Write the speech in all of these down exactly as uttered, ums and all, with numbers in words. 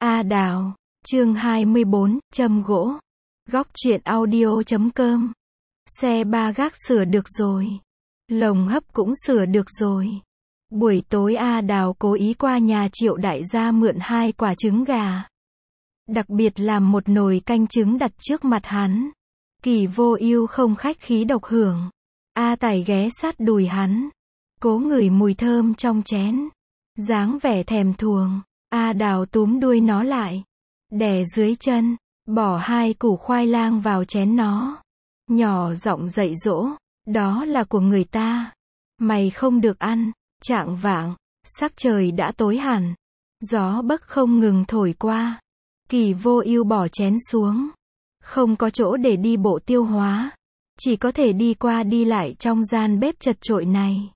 A Đào, chương hai mươi bốn, châm gỗ. Góc truyện audio chấm com. Xe ba gác sửa được rồi. Lồng hấp cũng sửa được rồi. Buổi tối A Đào cố ý qua nhà Triệu đại gia mượn hai quả trứng gà. Đặc biệt làm một nồi canh trứng đặt trước mặt hắn. Kỳ Vô Ưu không khách khí độc hưởng. A Tài ghé sát đùi hắn, cố ngửi mùi thơm trong chén. Dáng vẻ thèm thuồng, A Đào túm đuôi nó lại, đè dưới chân, bỏ hai củ khoai lang vào chén nó. Nhỏ giọng dạy dỗ, đó là của người ta, mày không được ăn. Chạng vạng, sắc trời đã tối hẳn, gió bấc không ngừng thổi qua. Kỳ Vô Ưu bỏ chén xuống, không có chỗ để đi bộ tiêu hóa, chỉ có thể đi qua đi lại trong gian bếp chật chội này.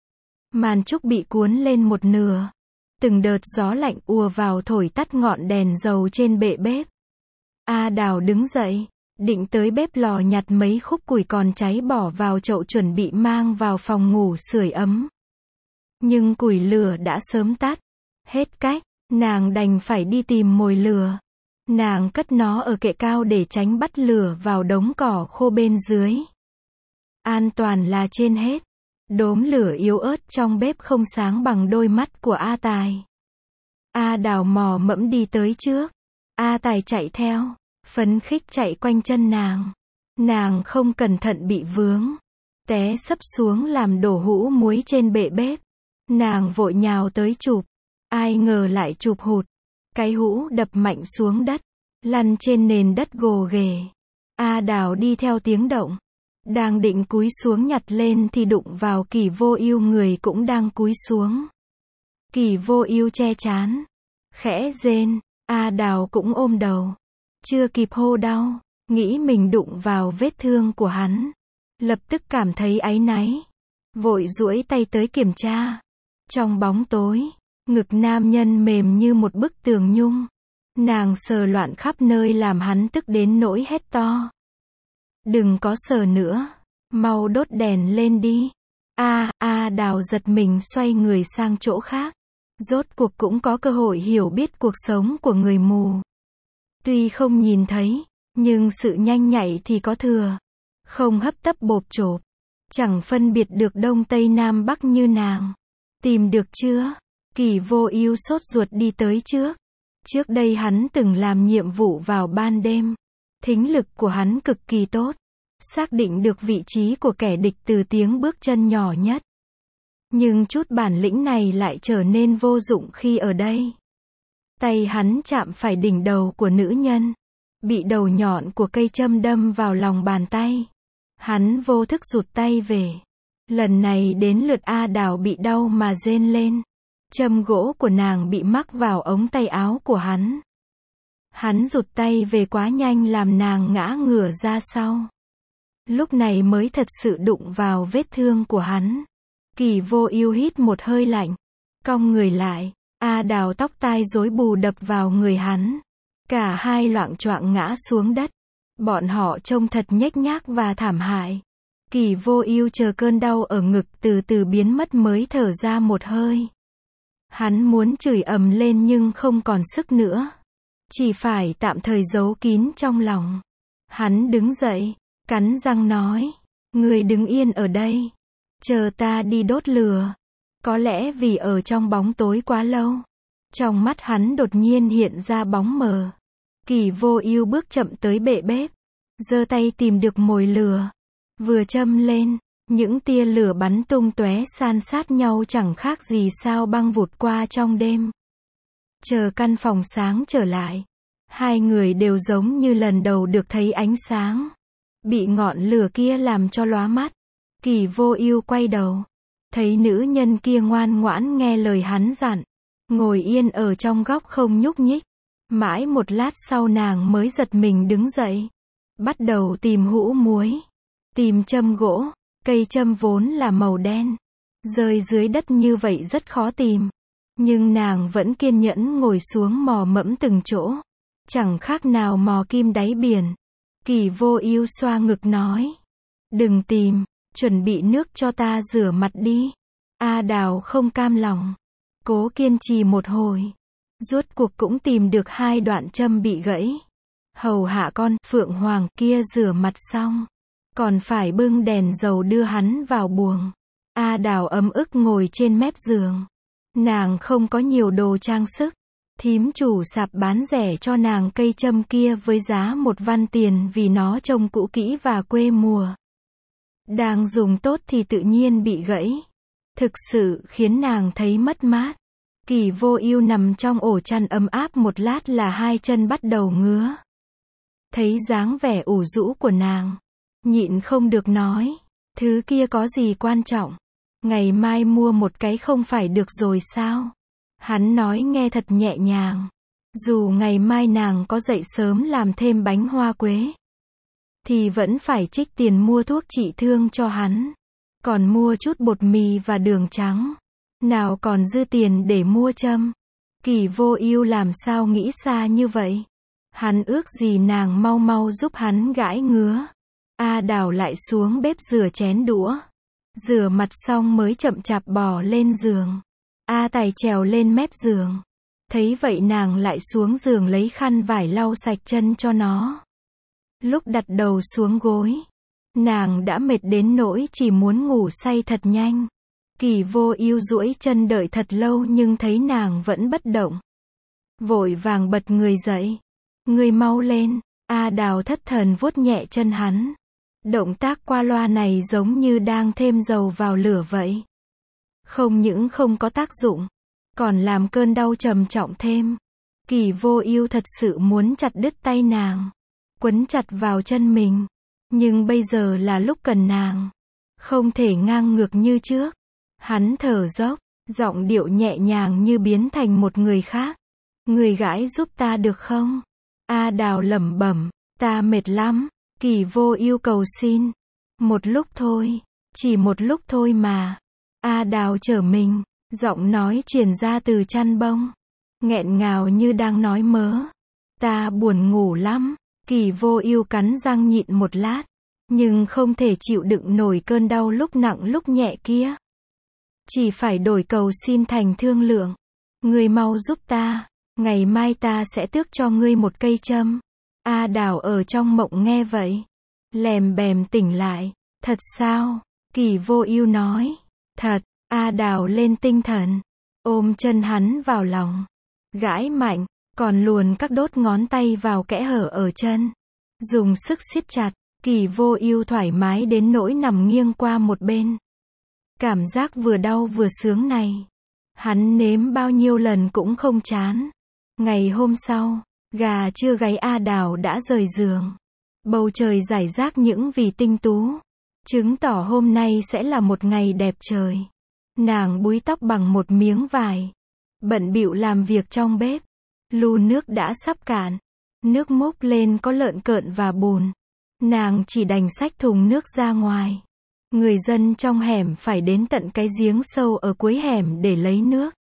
Màn trúc bị cuốn lên một nửa, từng đợt gió lạnh ùa vào thổi tắt ngọn đèn dầu trên bệ bếp. A Đào đứng dậy, định tới bếp lò nhặt mấy khúc củi còn cháy bỏ vào chậu chuẩn bị mang vào phòng ngủ sưởi ấm. Nhưng củi lửa đã sớm tắt, hết cách, nàng đành phải đi tìm mồi lửa. Nàng cất nó ở kệ cao để tránh bắt lửa vào đống cỏ khô bên dưới. An toàn là trên hết. Đốm lửa yếu ớt trong bếp không sáng bằng đôi mắt của A Tài. A Đào mò mẫm đi tới trước. A Tài chạy theo, phấn khích chạy quanh chân nàng. Nàng không cẩn thận bị vướng, té sấp xuống làm đổ hũ muối trên bệ bếp. Nàng vội nhào tới chụp, ai ngờ lại chụp hụt. Cái hũ đập mạnh xuống đất, lăn trên nền đất gồ ghề. A Đào đi theo tiếng động, đang định cúi xuống nhặt lên thì đụng vào Kỳ Vô Ưu, người cũng đang cúi xuống. Kỳ Vô Ưu che trán, khẽ rên. A Đào cũng ôm đầu, chưa kịp hô đau, nghĩ mình đụng vào vết thương của hắn, lập tức cảm thấy áy náy, vội duỗi tay tới kiểm tra. Trong bóng tối, ngực nam nhân mềm như một bức tường nhung. Nàng sờ loạn khắp nơi làm hắn tức đến nỗi hét to. Đừng có sờ nữa, mau đốt đèn lên đi. A, A Đào giật mình xoay người sang chỗ khác. Rốt cuộc cũng có cơ hội hiểu biết cuộc sống của người mù. Tuy không nhìn thấy, nhưng sự nhanh nhạy thì có thừa. Không hấp tấp bộp chộp, chẳng phân biệt được đông tây nam bắc như nàng. Tìm được chưa? Kỳ Vô Ưu sốt ruột đi tới trước. Trước đây hắn từng làm nhiệm vụ vào ban đêm. Thính lực của hắn cực kỳ tốt, xác định được vị trí của kẻ địch từ tiếng bước chân nhỏ nhất. Nhưng chút bản lĩnh này lại trở nên vô dụng khi ở đây. Tay hắn chạm phải đỉnh đầu của nữ nhân, bị đầu nhọn của cây châm đâm vào lòng bàn tay. Hắn vô thức rụt tay về. Lần này đến lượt A Đào bị đau mà rên lên. Châm gỗ của nàng bị mắc vào ống tay áo của hắn. Hắn rụt tay về quá nhanh làm nàng ngã ngửa ra sau. Lúc này mới thật sự đụng vào vết thương của hắn. Kỳ Vô Ưu hít một hơi lạnh, cong người lại. A Đào tóc tai rối bù đập vào người hắn. Cả hai loạng choạng ngã xuống đất. Bọn họ trông thật nhếch nhác và thảm hại. Kỳ Vô Ưu chờ cơn đau ở ngực từ từ biến mất mới thở ra một hơi. Hắn muốn chửi ầm lên nhưng không còn sức nữa. Chỉ phải tạm thời giấu kín trong lòng. Hắn đứng dậy, cắn răng nói. Ngươi đứng yên ở đây, chờ ta đi đốt lửa. Có lẽ vì ở trong bóng tối quá lâu, trong mắt hắn đột nhiên hiện ra bóng mờ. Kỳ Vô Ưu bước chậm tới bệ bếp, giơ tay tìm được mồi lửa. Vừa châm lên, những tia lửa bắn tung tóe san sát nhau chẳng khác gì sao băng vụt qua trong đêm. Chờ căn phòng sáng trở lại, hai người đều giống như lần đầu được thấy ánh sáng. Bị ngọn lửa kia làm cho lóa mắt. Kỳ Vô Ưu quay đầu, thấy nữ nhân kia ngoan ngoãn nghe lời hắn dặn, ngồi yên ở trong góc không nhúc nhích. Mãi một lát sau nàng mới giật mình đứng dậy, bắt đầu tìm hũ muối, tìm châm gỗ. Cây châm vốn là màu đen, rơi dưới đất như vậy rất khó tìm. Nhưng nàng vẫn kiên nhẫn ngồi xuống mò mẫm từng chỗ, chẳng khác nào mò kim đáy biển. Kỳ Vô Ưu xoa ngực nói, đừng tìm, chuẩn bị nước cho ta rửa mặt đi. A Đào không cam lòng, cố kiên trì một hồi, Rốt cuộc cũng tìm được hai đoạn châm bị gãy. Hầu hạ con Phượng Hoàng kia rửa mặt xong, còn phải bưng đèn dầu đưa hắn vào buồng. A Đào ấm ức ngồi trên mép giường. Nàng không có nhiều đồ trang sức. Thím chủ sạp bán rẻ cho nàng cây châm kia với giá một văn tiền vì nó trông cũ kỹ và quê mùa. Đang dùng tốt thì tự nhiên bị gãy. Thực sự khiến nàng thấy mất mát. Kỳ Vô Ưu nằm trong ổ chăn ấm áp một lát là hai chân bắt đầu ngứa. Thấy dáng vẻ ủ rũ của nàng, nhịn không được nói, thứ kia có gì quan trọng, ngày mai mua một cái không phải được rồi sao? Hắn nói nghe thật nhẹ nhàng, dù ngày mai nàng có dậy sớm làm thêm bánh hoa quế, thì vẫn phải trích tiền mua thuốc trị thương cho hắn, còn mua chút bột mì và đường trắng, nào còn dư tiền để mua châm. Kỳ Vô Ưu làm sao nghĩ xa như vậy? Hắn ước gì nàng mau mau giúp hắn gãi ngứa. A Đào lại xuống bếp rửa chén đũa. Rửa mặt xong mới chậm chạp bò lên giường. A Tài trèo lên mép giường. Thấy vậy nàng lại xuống giường lấy khăn vải lau sạch chân cho nó. Lúc đặt đầu xuống gối, nàng đã mệt đến nỗi chỉ muốn ngủ say thật nhanh. Kỳ Vô Ưu duỗi chân đợi thật lâu nhưng thấy nàng vẫn bất động. Vội vàng bật người dậy. Ngươi mau lên. A Đào thất thần vuốt nhẹ chân hắn. Động tác qua loa này giống như đang thêm dầu vào lửa vậy. Không những không có tác dụng, còn làm cơn đau trầm trọng thêm. Kỳ Vô Ưu thật sự muốn chặt đứt tay nàng, quấn chặt vào chân mình. Nhưng bây giờ là lúc cần nàng, không thể ngang ngược như trước. Hắn thở dốc, giọng điệu nhẹ nhàng như biến thành một người khác. Người gãi giúp ta được không? A Đào lẩm bẩm, ta mệt lắm. Kỳ Vô Ưu cầu xin. Một lúc thôi, chỉ một lúc thôi mà. A Đào trở mình, giọng nói truyền ra từ chăn bông, nghẹn ngào như đang nói mớ. Ta buồn ngủ lắm. Kỳ Vô Ưu cắn răng nhịn một lát, nhưng không thể chịu đựng nổi cơn đau lúc nặng lúc nhẹ kia. Chỉ phải đổi cầu xin thành thương lượng. Ngươi mau giúp ta, ngày mai ta sẽ tước cho ngươi một cây châm. A Đào ở trong mộng nghe vậy, lèm bèm tỉnh lại. Thật sao? Kỳ Vô Ưu nói. Thật. A Đào lên tinh thần, ôm chân hắn vào lòng, gãi mạnh, còn luồn các đốt ngón tay vào kẽ hở ở chân, dùng sức siết chặt. Kỳ Vô Ưu thoải mái đến nỗi nằm nghiêng qua một bên. Cảm giác vừa đau vừa sướng này, hắn nếm bao nhiêu lần cũng không chán. Ngày hôm sau, gà chưa gáy A Đào đã rời giường. Bầu trời rải rác những vì tinh tú, chứng tỏ hôm nay sẽ là một ngày đẹp trời. Nàng búi tóc bằng một miếng vải, bận bịu làm việc trong bếp. Lu nước đã sắp cạn, nước múc lên có lợn cợn và bùn. Nàng chỉ đành xách thùng nước ra ngoài. Người dân trong hẻm phải đến tận cái giếng sâu ở cuối hẻm để lấy nước.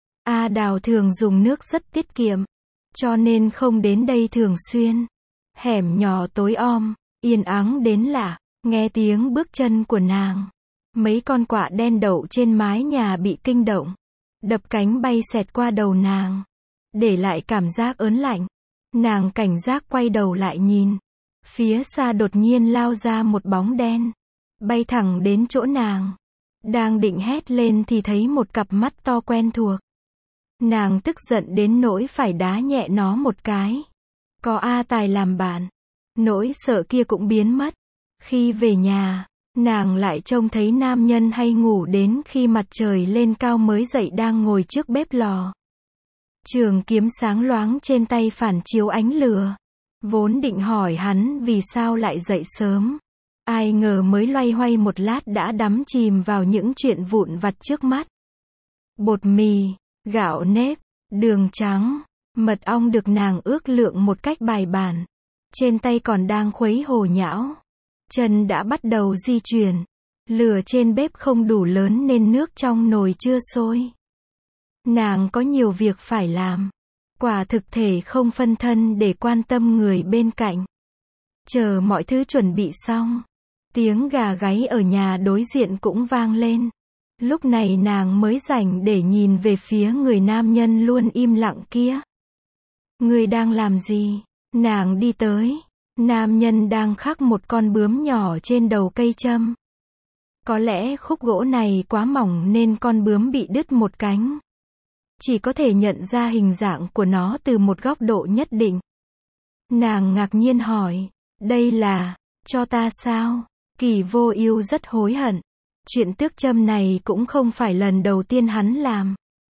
A Đào thường dùng nước rất tiết kiệm, cho nên không đến đây thường xuyên. Hẻm nhỏ tối om, yên ắng đến lạ. Nghe tiếng bước chân của nàng, mấy con quạ đen đậu trên mái nhà bị kinh động, đập cánh bay xẹt qua đầu nàng, để lại cảm giác ớn lạnh. Nàng cảnh giác quay đầu lại nhìn, phía xa đột nhiên lao ra một bóng đen, bay thẳng đến chỗ nàng. Đang định hét lên thì thấy một cặp mắt to quen thuộc. Nàng tức giận đến nỗi phải đá nhẹ nó một cái. Có A Tài làm bạn, nỗi sợ kia cũng biến mất. Khi về nhà, nàng lại trông thấy nam nhân hay ngủ đến khi mặt trời lên cao mới dậy đang ngồi trước bếp lò. Trường kiếm sáng loáng trên tay phản chiếu ánh lửa. Vốn định hỏi hắn vì sao lại dậy sớm, ai ngờ mới loay hoay một lát đã đắm chìm vào những chuyện vụn vặt trước mắt. Bột mì, gạo nếp, đường trắng, mật ong được nàng ước lượng một cách bài bản. Trên tay còn đang khuấy hồ nhão, chân đã bắt đầu di chuyển. Lửa trên bếp không đủ lớn nên nước trong nồi chưa sôi. Nàng có nhiều việc phải làm, quả thực thể không phân thân để quan tâm người bên cạnh. Chờ mọi thứ chuẩn bị xong, tiếng gà gáy ở nhà đối diện cũng vang lên. Lúc này nàng mới rảnh để nhìn về phía người nam nhân luôn im lặng kia. Ngươi đang làm gì? Nàng đi tới. Nam nhân đang khắc một con bướm nhỏ trên đầu cây châm. Có lẽ khúc gỗ này quá mỏng nên con bướm bị đứt một cánh. Chỉ có thể nhận ra hình dạng của nó từ một góc độ nhất định. Nàng ngạc nhiên hỏi, đây là, cho ta sao? Kỳ Vô Ưu rất hối hận. Chuyện tước châm này cũng không phải lần đầu tiên hắn làm.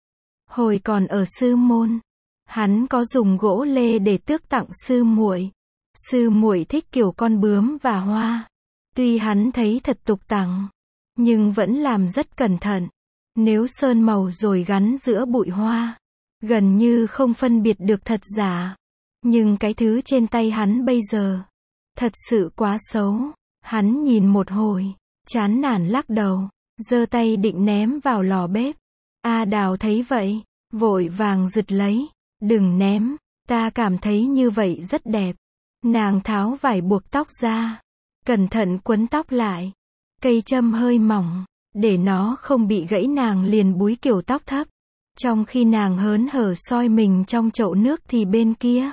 Hồi còn ở sư môn, hắn có dùng gỗ lê để tước tặng sư muội. Sư muội thích kiểu con bướm và hoa. Tuy hắn thấy thật tục tằng, nhưng vẫn làm rất cẩn thận. Nếu sơn màu rồi gắn giữa bụi hoa, gần như không phân biệt được thật giả. Nhưng cái thứ trên tay hắn bây giờ, thật sự quá xấu. Hắn nhìn một hồi, chán nản lắc đầu, giơ tay định ném vào lò bếp. A Đào thấy vậy, vội vàng giật lấy, đừng ném, ta cảm thấy như vậy rất đẹp. Nàng tháo vải buộc tóc ra, cẩn thận quấn tóc lại. Cây châm hơi mỏng, để nó không bị gãy nàng liền búi kiểu tóc thấp. Trong khi nàng hớn hở soi mình trong chậu nước thì bên kia,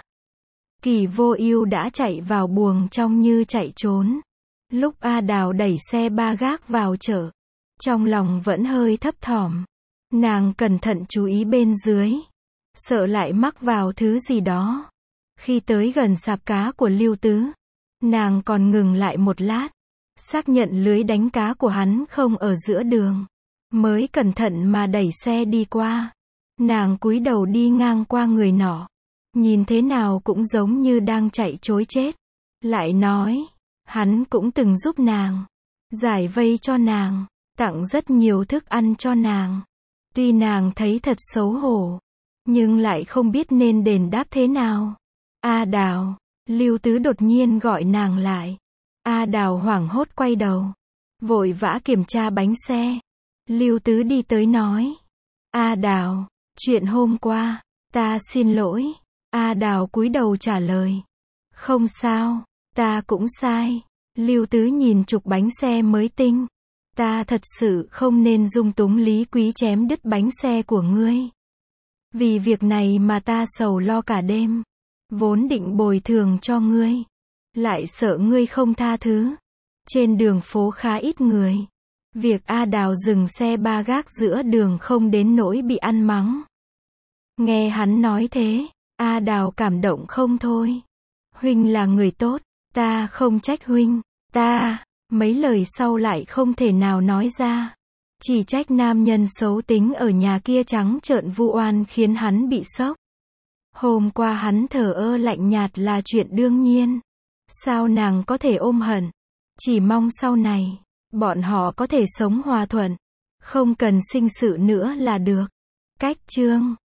Kỳ Vô Ưu đã chạy vào buồng trong như chạy trốn. Lúc A Đào đẩy xe ba gác vào chợ, trong lòng vẫn hơi thấp thỏm. Nàng cẩn thận chú ý bên dưới, sợ lại mắc vào thứ gì đó. Khi tới gần sạp cá của Lưu Tứ, nàng còn ngừng lại một lát, xác nhận lưới đánh cá của hắn không ở giữa đường, mới cẩn thận mà đẩy xe đi qua. Nàng cúi đầu đi ngang qua người nọ, nhìn thế nào cũng giống như đang chạy trối chết. Lại nói, hắn cũng từng giúp nàng, giải vây cho nàng, tặng rất nhiều thức ăn cho nàng. Tuy nàng thấy thật xấu hổ, nhưng lại không biết nên đền đáp thế nào. A Đào, Lưu Tứ đột nhiên gọi nàng lại. A Đào hoảng hốt quay đầu, vội vã kiểm tra bánh xe. Lưu Tứ đi tới nói, A Đào, chuyện hôm qua, ta xin lỗi. A Đào cúi đầu trả lời, không sao, ta cũng sai. Lưu Tứ nhìn trục bánh xe mới tinh, ta thật sự không nên dung túng Lý Quý chém đứt bánh xe của ngươi. Vì việc này mà ta sầu lo cả đêm, vốn định bồi thường cho ngươi, lại sợ ngươi không tha thứ. Trên đường phố khá ít người, việc A Đào dừng xe ba gác giữa đường không đến nỗi bị ăn mắng. Nghe hắn nói thế, A Đào cảm động không thôi. Huynh là người tốt, ta không trách huynh. Ta, mấy lời sau lại không thể nào nói ra. Chỉ trách nam nhân xấu tính ở nhà kia trắng trợn vu oan khiến hắn bị sốc. Hôm qua hắn thờ ơ lạnh nhạt là chuyện đương nhiên. Sao nàng có thể ôm hận? Chỉ mong sau này, bọn họ có thể sống hòa thuận, không cần sinh sự nữa là được. Cách chương